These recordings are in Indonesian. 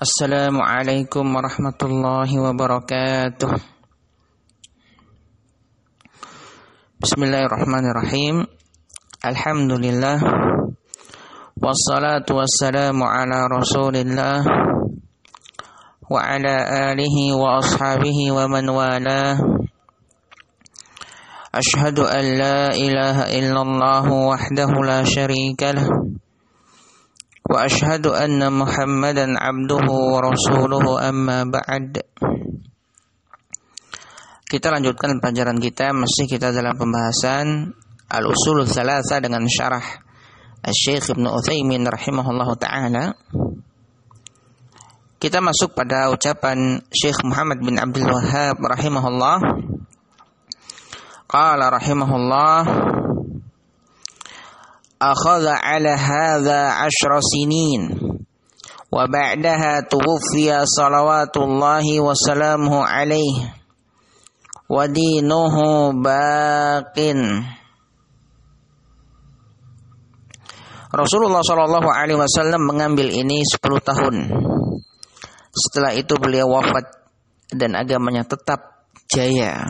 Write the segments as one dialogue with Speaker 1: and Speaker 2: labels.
Speaker 1: Assalamualaikum warahmatullahi wabarakatuh. Bismillahirrahmanirrahim. Alhamdulillah. Wassalatu wassalamu ala Rasulillah wa ala alihi wa ashabihi wa man walah. Ashhadu an la ilaha illallah wahdahu la syarika lah. Wa ashhadu anna Muhammadan abduhu wa rasuluhu amma ba'd. Kita lanjutkan pelajaran kita, masih kita dalam pembahasan Al-Ushul Tsalatsa dengan syarah Asy-Syaikh Ibnu Utsaimin rahimahullahu taala. Kita masuk pada ucapan Syekh Muhammad bin Abdul Wahhab rahimahullah. Qala rahimahullah: akhadha ala hadha 10 sinin wa ba'daha tuwfiya salawatullahi wa salamuhu alaihi wa dinuhu baqin. Rasulullah sallallahu alaihi wasallam mengambil ini 10 tahun. Setelah itu beliau wafat dan agamanya tetap jaya.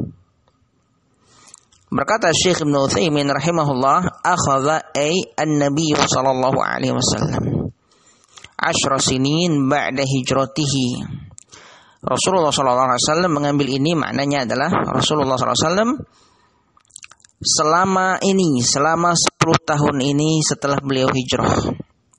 Speaker 1: Berkata Syekh Ibnu Utsaimin rahimahullah, akhadha ay an-nabiy sallallahu alaihi wasallam 10 sinin ba'da hijratihi. Rasulullah sallallahu alaihi wasallam mengambil ini, maknanya adalah Rasulullah sallallahu alaihi wasallam selama 10 tahun ini setelah beliau hijrah.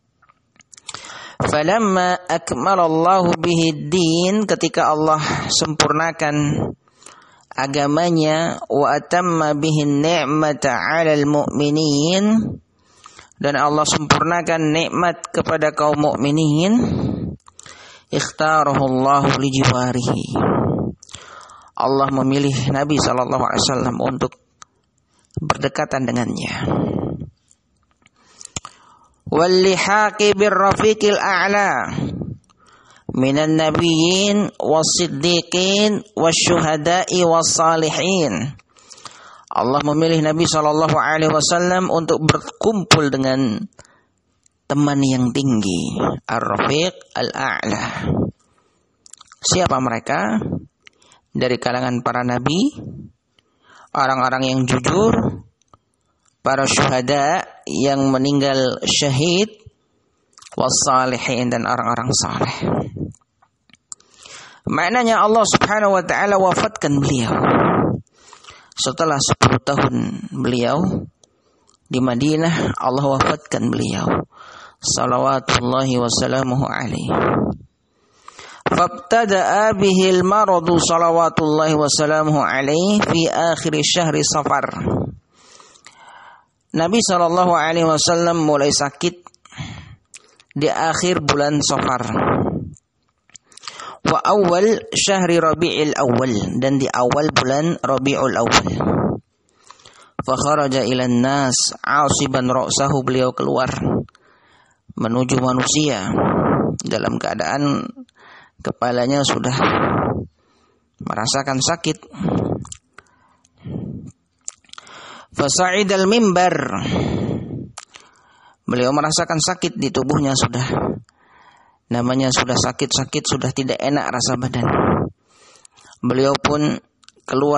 Speaker 1: Falamma akmalallahu bihi din, ketika Allah sempurnakan agamanya, wa atamma bihi ni'mata 'alal mu'minin, dan Allah sempurnakan nikmat kepada kaum mukminin, ikhtarahu Allah li jiwarihi. Allah memilih Nabi sallallahu alaihi wasallam untuk berdekatan dengannya. Wal lihaqi bir rafiqil a'la minan nabiyyin was-siddiqin wasyuhada'i was-salihin. Allah memilih Nabi sallallahu alaihi wasallam untuk berkumpul dengan teman yang tinggi, ar-rafiq al-a'la. Siapa mereka? Dari kalangan para nabi, orang-orang yang jujur, para syuhada yang meninggal syahid, was-salihin, dan orang-orang saleh. Maknanya Allah subhanahu wa ta'ala wafatkan beliau setelah 10 tahun beliau di Madinah. Allah wafatkan beliau salawatullahi wassalamuhu alaihi. Fabtada'a bihil maradu salawatullahi wassalamuhu alaihi fi akhir syahri Safar. Nabi sallallahu alaihi wasallam mulai sakit di akhir bulan Safar. Wa awal syahri Rabi'il Awal, dan di awal bulan Rabi'ul Awal. Fa kharaja ilan nas 'asiban ra'sahu, beliau keluar menuju manusia dalam keadaan kepalanya sudah merasakan sakit. Fa sa'idal mimbar, beliau merasakan sakit di tubuhnya, sudah namanya sudah sakit-sakit, sudah tidak enak rasa badan. Beliau pun keluar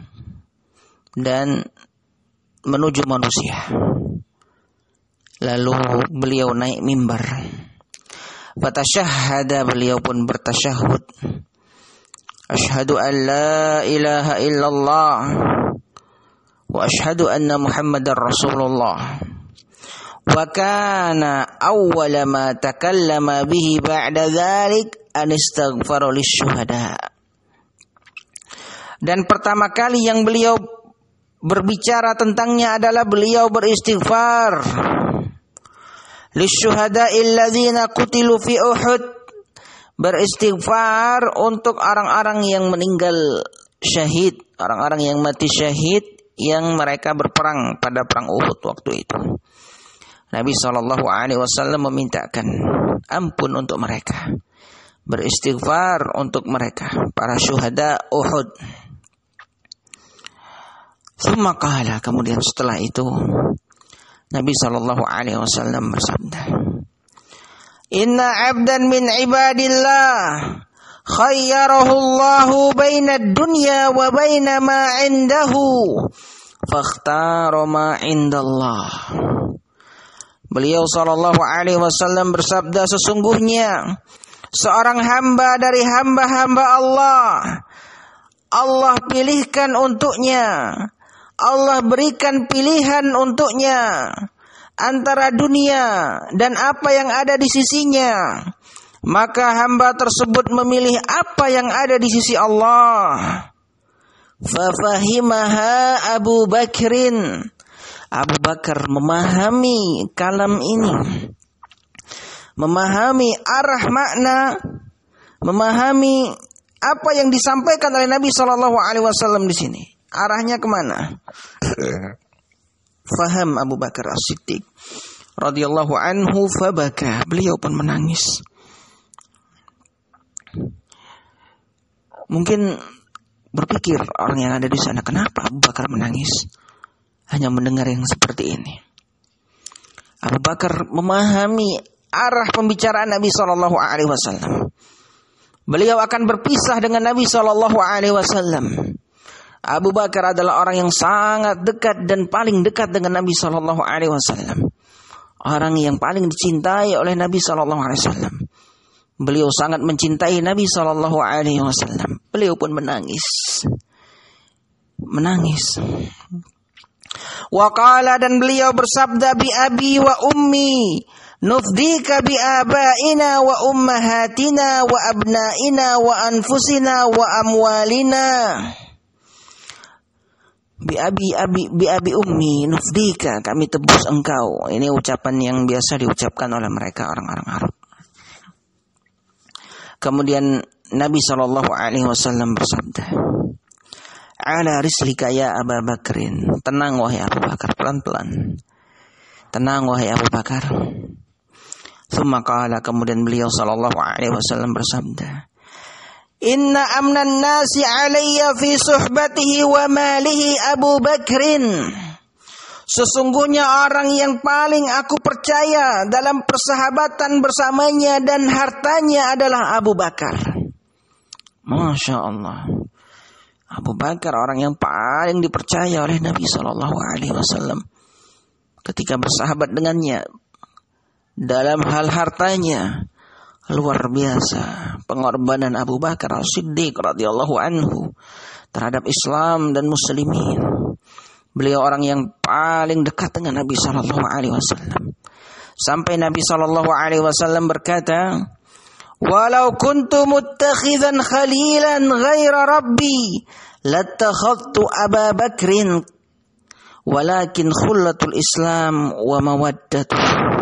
Speaker 1: dan menuju manusia. Lalu beliau naik mimbar. Fatasyahhada, beliau pun bertasyahud. Asyhadu an la ilaha illallah wa asyhadu anna Muhammadar Rasulullah. Wa kana awwala ma takallama bihi ba'da dzalik an istaghfara lisyuhada. Dan pertama kali yang beliau berbicara tentangnya adalah beliau beristighfar lisyuhada'il ladzina qutilu fi Uhud, beristighfar untuk orang-orang yang meninggal syahid, orang-orang yang mati syahid yang mereka berperang pada perang Uhud waktu itu. Nabi SAW memintakan ampun untuk mereka, beristighfar untuk mereka, para syuhada Uhud. Tsumma qala, kemudian setelah itu Nabi SAW bersabda, Inna 'abdan min 'ibadillah khayyarahu Allahu baina ad-dunya wa baina ma 'indahu fakhtara ma 'indallah. Beliau sallallahu alaihi wasallam bersabda, sesungguhnya seorang hamba dari hamba-hamba Allah pilihkan untuknya, Allah berikan pilihan untuknya antara dunia dan apa yang ada di sisinya, maka hamba tersebut memilih apa yang ada di sisi Allah. Fafahimaha Abu Bakrin. Abu Bakar memahami kalam ini, memahami arah makna, memahami apa yang disampaikan oleh Nabi Shallallahu Alaihi Wasallam di sini. Arahnya kemana? Faham Abu Bakar As-Siddiq radhiyallahu anhu, fabaka, beliau pun menangis. Mungkin berpikir orang yang ada di sana, kenapa Abu Bakar menangis hanya mendengar yang seperti ini? Abu Bakar memahami arah pembicaraan Nabi Shallallahu Alaihi Wasallam. Beliau akan berpisah dengan Nabi Shallallahu Alaihi Wasallam. Abu Bakar adalah orang yang sangat dekat dan paling dekat dengan Nabi Shallallahu Alaihi Wasallam. Orang yang paling dicintai oleh Nabi Shallallahu Alaihi Wasallam. Beliau sangat mencintai Nabi Shallallahu Alaihi Wasallam. Beliau pun menangis. Waqala, dan beliau bersabda, bi abi wa ummi nufdika bi abaina wa ummahatina wa abnaina wa anfusina wa amwalina. Bi abi ummi nufdika, kami tebus engkau. Ini ucapan yang biasa diucapkan oleh mereka orang-orang Arab. Kemudian Nabi Shallallahu Alaihi Wasallam bersabda, ala rislika ya Abu Bakrin, tenang wahai Abu Bakar, pelan-pelan, tenang wahai Abu Bakar. Tsumma qala, kemudian beliau Shallallahu Alaihi Wasallam bersabda, inna amnan nasi alayya fi suhbatihi wa malihi Abu Bakrin. Sesungguhnya orang yang paling aku percaya dalam persahabatan bersamanya dan hartanya adalah Abu Bakar. Masya Allah. Abu Bakar orang yang paling dipercaya oleh Nabi Sallallahu Alaihi Wasallam ketika bersahabat dengannya dalam hal hartanya. Luar biasa pengorbanan Abu Bakar As-Siddiq radhiyallahu anhu terhadap Islam dan muslimin. Beliau orang yang paling dekat dengan Nabi sallallahu alaihi wasallam. Sampai Nabi sallallahu alaihi wasallam berkata, "Walau kuntu muttakhidhan khalilan ghaira rabbi, lattakhadtu Aba Bakrin, walakin khullatul Islam wa mawaddatuh."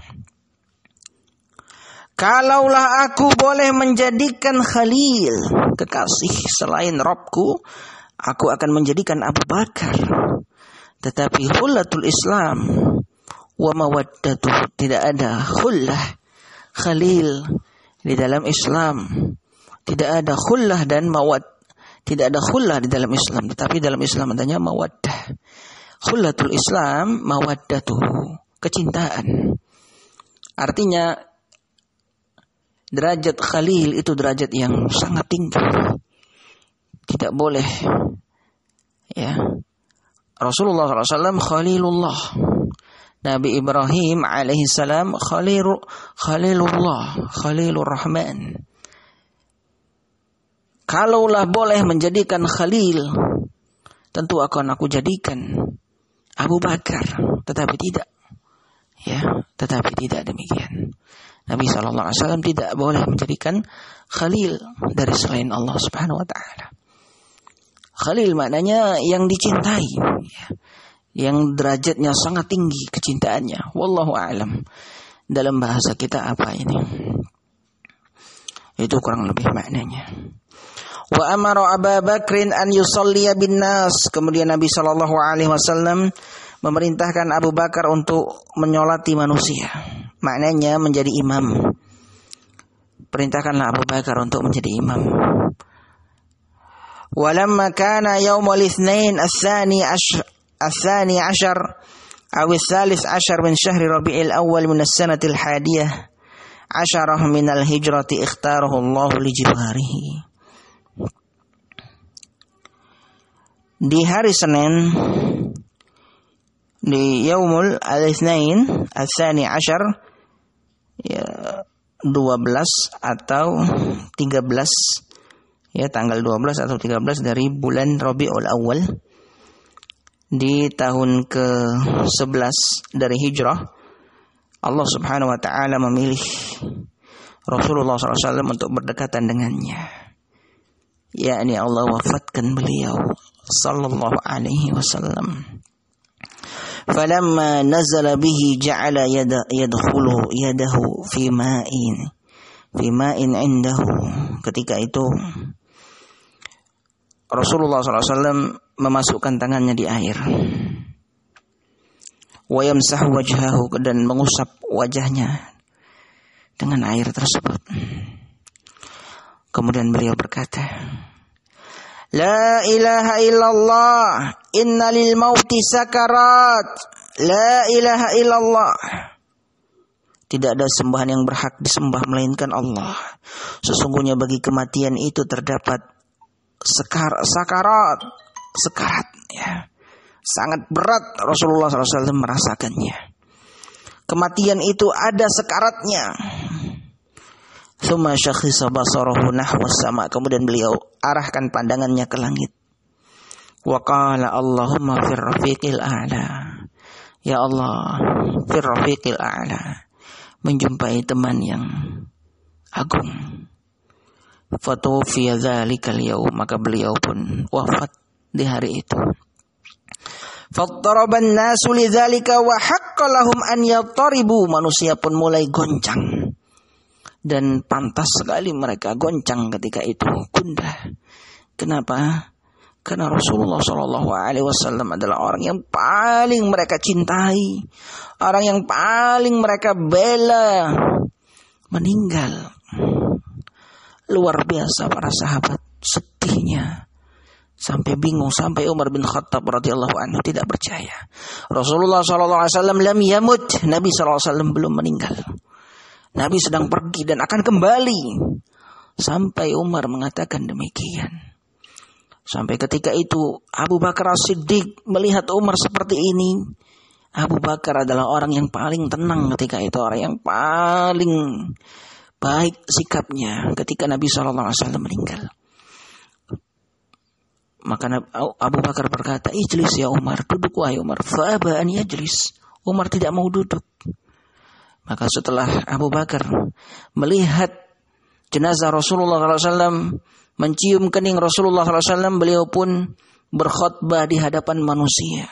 Speaker 1: Kalaulah aku boleh menjadikan khalil, kekasih selain Rabbku, aku akan menjadikan Abu Bakar. Tetapi khullatul Islam wa mawaddatuh, tidak ada khullah, khalil di dalam Islam. Tidak ada khullah dan tidak ada khullah di dalam Islam, tetapi dalam Islam adanya mawaddah. Khullatul Islam mawaddatuh, kecintaan. Artinya derajat khalil itu derajat yang sangat tinggi. Tidak boleh, ya. Rasulullah SAW khalilullah. Nabi Ibrahim alaihissalam khalilullah, khalilur rahman. Kalaulah boleh menjadikan khalil, tentu akan aku jadikan Abu Bakar. Tetapi tidak, ya, tetapi tidak demikian. Nabi SAW tidak boleh menjadikan khalil dari selain Allah Subhanahu Wa Taala. Khalil maknanya yang dicintai, ya, yang derajatnya sangat tinggi kecintaannya. Wallahu a'lam. Dalam bahasa kita apa ini? Itu kurang lebih maknanya. Wa amara Abu Bakrin an yusalliya bin nas. Kemudian Nabi SAW memerintahkan Abu Bakar untuk menyolati manusia. Maknanya menjadi imam. Perintahkanlah Abu Bakar untuk menjadi imam. Walamma kana yaumul itsnain ats-tsani ashar aw ats-tsalits ashar min syahri Rabi'il Awwal min as-sanati al-hadiyah asyarah minal hijrati ikhtarahu Allah li jibarihi. Di hari Senin, di Yaumul Al-Itsnain Al-Tsani Asyar, ya 12 atau 13, ya tanggal 12 atau 13 dari bulan Rabiul Awal di tahun ke-11 dari hijrah, Allah Subhanahu wa taala memilih Rasulullah SAW untuk berdekatan dengannya. Yakni Allah wafatkan beliau sallallahu alaihi wasallam. Falamma nazala bihi ja'ala yadkhulu yadahu fi ma'in indahu. Ketika itu Rasulullah SAW memasukkan tangannya di air. Wa yamsahu wajhahu, dan mengusap wajahnya dengan air tersebut. Kemudian beliau berkata, La ilaha illallah, inna lil mauti sakarat. La ilaha illallah. Tidak ada sembahan yang berhak disembah melainkan Allah. Sesungguhnya bagi kematian itu terdapat sakarat, ya. Sangat berat Rasulullah SAW merasakannya. Kematian itu ada sekaratnya. Tsumma syakhisa basarahu nahwa sama. Kemudian beliau arahkan pandangannya ke langit. Wa qala Allahumma fir rafiqil a'la. Ya Allah, fir rafiqil a'la. Menjumpai teman yang agung. Fatufiya dzalikal yaum, maka beliau pun wafat di hari itu. Fattaraban nasu lidzalika wa haqqa lahum an yattaribu. Manusia pun mulai goncang. Dan pantas sekali mereka goncang ketika itu, gundah. Kenapa? Karena Rasulullah SAW adalah orang yang paling mereka cintai, orang yang paling mereka bela, meninggal. Luar biasa para sahabat sedihnya, sampai bingung, sampai Umar bin Khattab radhiyallahu anhu tidak percaya. Rasulullah SAW lam yamut, Nabi SAW belum meninggal. Nabi sedang pergi dan akan kembali. Sampai Umar mengatakan demikian. Sampai ketika itu Abu Bakar As-Siddiq melihat Umar seperti ini. Abu Bakar adalah orang yang paling tenang ketika itu, orang yang paling baik sikapnya ketika Nabi SAW meninggal. Maka Abu Bakar berkata, Ijlis ya Umar, duduk wahai Umar. Fa'aba an yajlis. Umar tidak mau duduk. Maka setelah Abu Bakar melihat jenazah Rasulullah SAW, mencium kening Rasulullah SAW, beliau pun berkhutbah di hadapan manusia.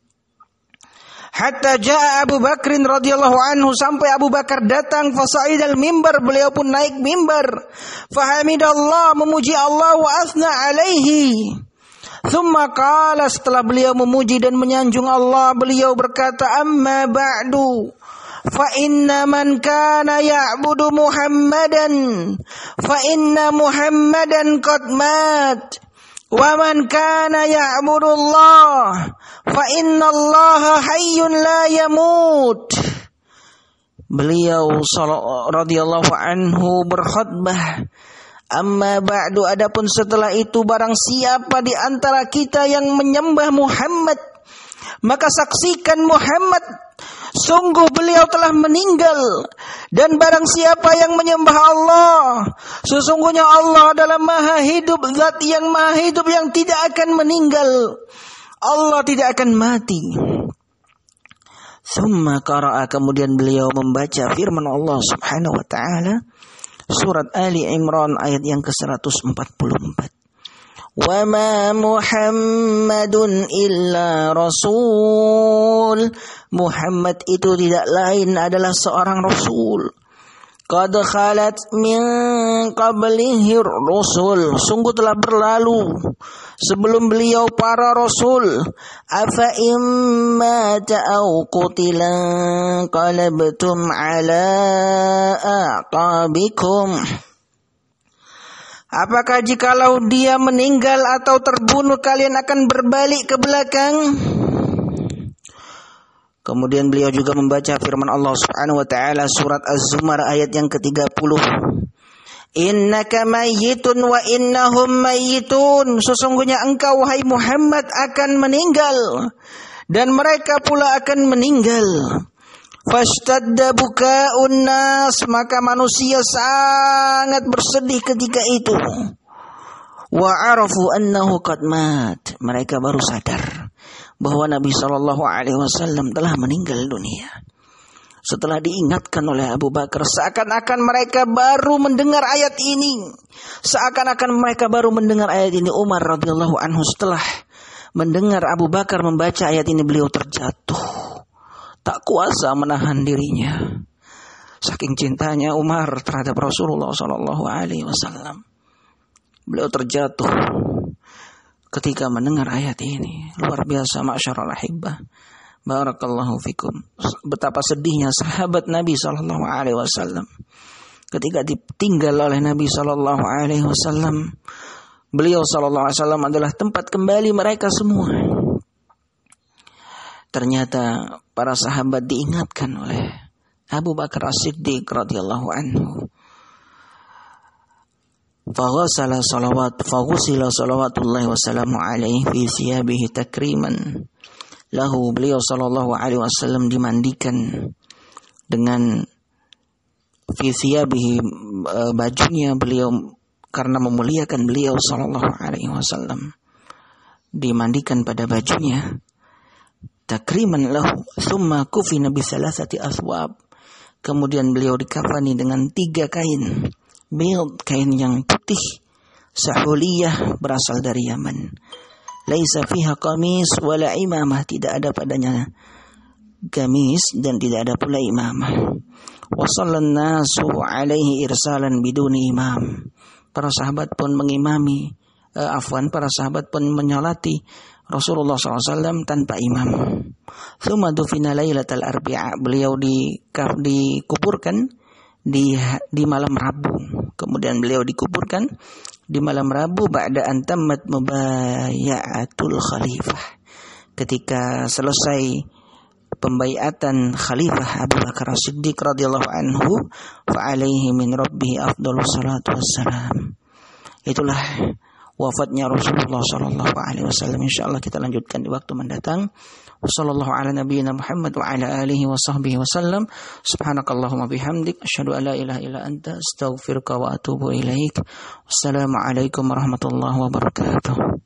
Speaker 1: Hatta ja'a Abu Bakrin radhiyallahu anhu, sampai Abu Bakar datang, fasa'idal mimbar, beliau pun naik mimbar. Fahamidallah, memuji Allah, wa asna alaihi. Thumma qala, setelah beliau memuji dan menyanjung Allah, beliau berkata, amma ba'du. فَإِنَّ مَنْ كَانَ يَعْبُدُ مُحَمَّدًا فَإِنَّ مُحَمَّدًا قَدْ مَاتَ وَمَنْ كَانَ يَعْبُدُ اللَّهَ فَإِنَّ اللَّهَ حَيٌّ لَا يَمُوتُ. Beliau radhiyallahu anhu berkhutbah, amma ba'du, adapun setelah itu, barang siapa di antara kita yang menyembah Muhammad, maka saksikan Muhammad, sungguh beliau telah meninggal. Dan barang siapa yang menyembah Allah, sesungguhnya Allah adalah maha hidup, zat yang maha hidup yang tidak akan meninggal. Allah tidak akan mati. Tsumma qara'a, kemudian beliau membaca firman Allah Subhanahu wa taala, surat Ali Imran ayat yang ke-144. Wa ma Muhammadun illa rasul. Muhammad itu tidak lain adalah seorang rasul. Qad khalat min qablihi rusul. Sungguh telah berlalu sebelum beliau para rasul. Afa imma ta'au qutilan qalabtum ala aqabikum. Apakah jikalau dia meninggal atau terbunuh, kalian akan berbalik ke belakang? Kemudian beliau juga membaca firman Allah Subhanahu wa taala surat Az-Zumar ayat yang ke-30. Innaka mayyitun wa innahum mayyitun. Sesungguhnya engkau wahai Muhammad akan meninggal dan mereka pula akan meninggal. Fashtadda buka'un nas, maka manusia sangat bersedih ketika itu. Wa arafu annahu qad mat, mereka baru sadar bahwa Nabi SAW telah meninggal dunia. Setelah diingatkan oleh Abu Bakar, seakan-akan mereka baru mendengar ayat ini. Seakan-akan mereka baru mendengar ayat ini. Umar radhiyallahu anhu setelah mendengar Abu Bakar membaca ayat ini, beliau terjatuh. Tak kuasa menahan dirinya. Saking cintanya Umar terhadap Rasulullah SAW. Beliau terjatuh ketika mendengar ayat ini. Luar biasa, ma'syarul ahibbah. Barakallahu fikum. Betapa sedihnya sahabat Nabi SAW ketika ditinggal oleh Nabi SAW. Beliau SAW adalah tempat kembali mereka semua. Ternyata para sahabat diingatkan oleh Abu Bakar As-Siddiq radhiyallahu anhu. Faghusila salawatullahi wassalamu alaihi fi thiyabihi takriman lahu. Beliau sallallahu alaihi wasallam dimandikan dengan fi thiyabihi, bajunya beliau, karena memuliakan beliau sallallahu alaihi wasallam, dimandikan pada bajunya takriman lahu. Thumma kufina bi thalathati athwab, kemudian beliau dikafani dengan 3 kain. Bild, kain yang putih, sahuliyah, berasal dari Yaman. Laisa fiha qamis wala imamah, tidak ada padanya gamis dan tidak ada pula imamah. Wa sallan nasu alaihi irsalan biduni imam. Para sahabat pun para sahabat pun menyolati Rasulullah SAW tanpa imam. Thumma dufina lailatal arbi'a, beliau dikuburkan di malam Rabu. Kemudian beliau dikuburkan di malam Rabu ba'da an tammat mubayatul khalifah, ketika selesai pembaiatan Khalifah Abu Bakar As-Siddiq radhiyallahu anhu, fa alaihi min rabbih afdhalus salatu wassalam. Itulah wafatnya Rasulullah sallallahu alaihi wasallam. Insyaallah kita lanjutkan di waktu mendatang. Wassallallahu ala nabiyyina Muhammad wa ala alihi wa sahbihi wasallam. Subhanakallahumma bihamdik asyhadu an la ilaha illa anta astaghfiruka wa atubu ilaik. Wassalamu alaikum warahmatullahi wabarakatuh.